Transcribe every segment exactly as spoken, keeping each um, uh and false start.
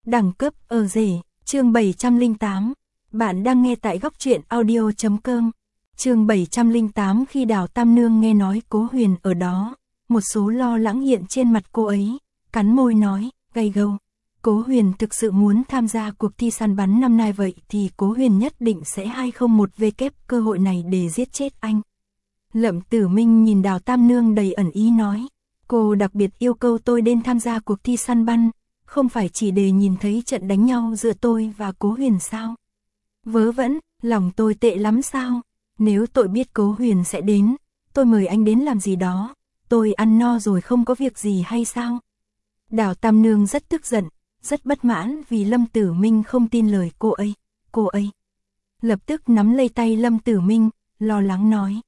Đẳng cấp ở rể, chương bảy trăm lẻ tám. Bạn đang nghe tại góc truyện audio chấm com. Chương bảy trăm lẻ tám. Khi Đào Tam Nương nghe nói Cố Huyền ở đó, một số lo lắng hiện trên mặt cô ấy, cắn môi nói, gay gâu. Cố Huyền thực sự muốn tham gia cuộc thi săn bắn năm nay, vậy thì Cố Huyền nhất định sẽ hai không một W cơ hội này để giết chết anh. Lâm Tử Minh nhìn Đào Tam Nương đầy ẩn ý nói, cô đặc biệt yêu cầu tôi đến tham gia cuộc thi săn bắn, không phải chỉ để nhìn thấy trận đánh nhau giữa tôi và Cố Huyền sao? Vớ vẩn, lòng tôi tệ lắm sao? Nếu tôi biết Cố Huyền sẽ đến, tôi mời anh đến làm gì đó, tôi ăn no rồi không có việc gì hay sao? Đào Tam Nương rất tức giận, rất bất mãn vì Lâm Tử Minh không tin lời cô ấy. Cô ấy lập tức nắm lấy tay Lâm Tử Minh, lo lắng nói.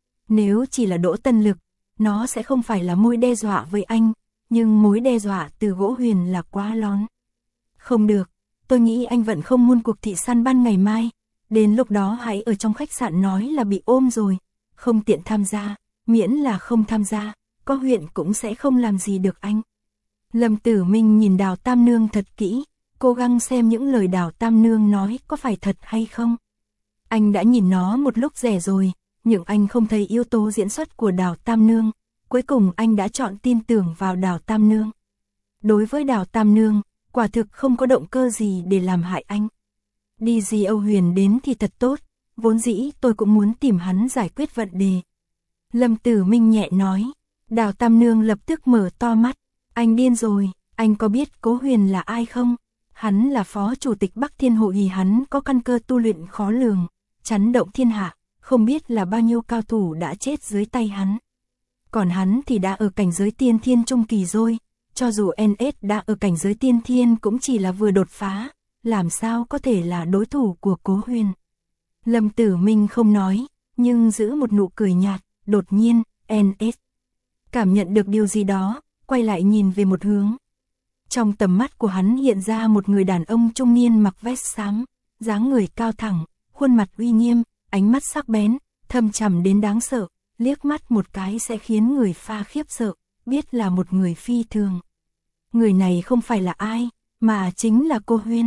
Nếu chỉ là Đỗ Tân Lực, nó sẽ không phải là mối đe dọa với anh, nhưng mối đe dọa từ Gỗ Huyền là quá lớn. Không được, tôi nghĩ anh vẫn không muốn cuộc thị săn bắn ngày mai, đến lúc đó hãy ở trong khách sạn nói là bị ôm rồi, không tiện tham gia, miễn là không tham gia, có huyện cũng sẽ không làm gì được anh. Lâm Tử Minh nhìn Đào Tam Nương thật kỹ, cố gắng xem những lời Đào Tam Nương nói có phải thật hay không. Anh đã nhìn nó một lúc rẻ rồi, nhưng anh không thấy yếu tố diễn xuất của Đào Tam Nương, cuối cùng anh đã chọn tin tưởng vào Đào Tam Nương. Đối với Đào Tam Nương, quả thực không có động cơ gì để làm hại anh. Đi gì Âu Huyền đến thì thật tốt, vốn dĩ tôi cũng muốn tìm hắn giải quyết vấn đề. Lâm Tử Minh nhẹ nói, Đào Tam Nương lập tức mở to mắt, anh điên rồi, anh có biết Cố Huyền là ai không? Hắn là phó chủ tịch Bắc Thiên Hội, hắn có căn cơ tu luyện khó lường, chấn động thiên hạ, không biết là bao nhiêu cao thủ đã chết dưới tay hắn. Còn hắn thì đã ở cảnh giới tiên thiên trung kỳ rồi, cho dù en ét đã ở cảnh giới tiên thiên cũng chỉ là vừa đột phá, làm sao có thể là đối thủ của Cố Huyền. Lâm Tử Minh không nói, nhưng giữ một nụ cười nhạt, đột nhiên, en ét cảm nhận được điều gì đó, quay lại nhìn về một hướng. Trong tầm mắt của hắn hiện ra một người đàn ông trung niên mặc vest xám, dáng người cao thẳng, khuôn mặt uy nghiêm, ánh mắt sắc bén, thâm trầm đến đáng sợ, liếc mắt một cái sẽ khiến người pha khiếp sợ, biết là một người phi thường. Người này không phải là ai, mà chính là Cố Huyền.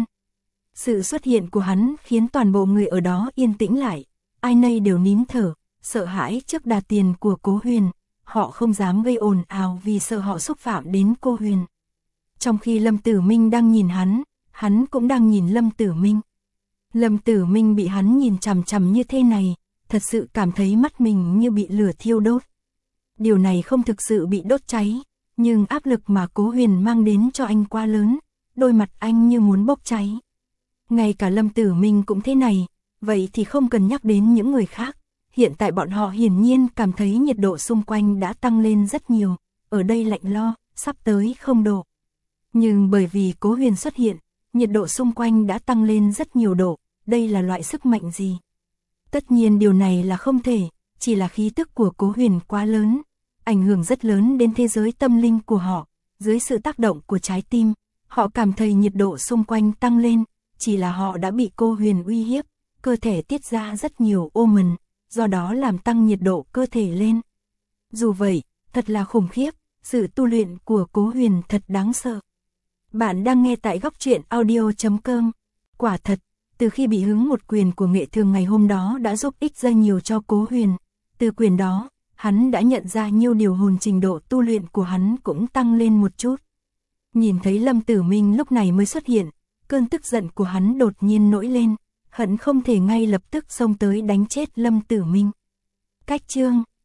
Sự xuất hiện của hắn khiến toàn bộ người ở đó yên tĩnh lại, ai nấy đều nín thở, sợ hãi trước đà tiền của Cố Huyền, họ không dám gây ồn ào vì sợ họ xúc phạm đến Cố Huyền. Trong khi Lâm Tử Minh đang nhìn hắn, hắn cũng đang nhìn Lâm Tử Minh. Lâm Tử Minh bị hắn nhìn chằm chằm như thế này, thật sự cảm thấy mắt mình như bị lửa thiêu đốt. Điều này không thực sự bị đốt cháy, nhưng áp lực mà Cố Huyền mang đến cho anh quá lớn, đôi mặt anh như muốn bốc cháy. Ngay cả Lâm Tử Minh cũng thế này, vậy thì không cần nhắc đến những người khác. Hiện tại bọn họ hiển nhiên cảm thấy nhiệt độ xung quanh đã tăng lên rất nhiều, ở đây lạnh lo, sắp tới không độ. Nhưng bởi vì Cố Huyền xuất hiện, nhiệt độ xung quanh đã tăng lên rất nhiều độ, đây là loại sức mạnh gì? Tất nhiên điều này là không thể, chỉ là khí tức của Cố Huyền quá lớn, ảnh hưởng rất lớn đến thế giới tâm linh của họ, dưới sự tác động của trái tim, họ cảm thấy nhiệt độ xung quanh tăng lên, chỉ là họ đã bị Cố Huyền uy hiếp, cơ thể tiết ra rất nhiều hormone, do đó làm tăng nhiệt độ cơ thể lên. Dù vậy, thật là khủng khiếp, sự tu luyện của Cố Huyền thật đáng sợ. Bạn đang nghe tại góc truyện audio chấm com. Quả thật, từ khi bị hứng một quyền của Nghệ Thường ngày hôm đó đã giúp ích ra nhiều cho Cố Huyền. Từ quyền đó, hắn đã nhận ra nhiều điều hồn, trình độ tu luyện của hắn cũng tăng lên một chút. Nhìn thấy Lâm Tử Minh lúc này mới xuất hiện, cơn tức giận của hắn đột nhiên nổi lên, hận không thể ngay lập tức xông tới đánh chết Lâm Tử Minh. Cách chương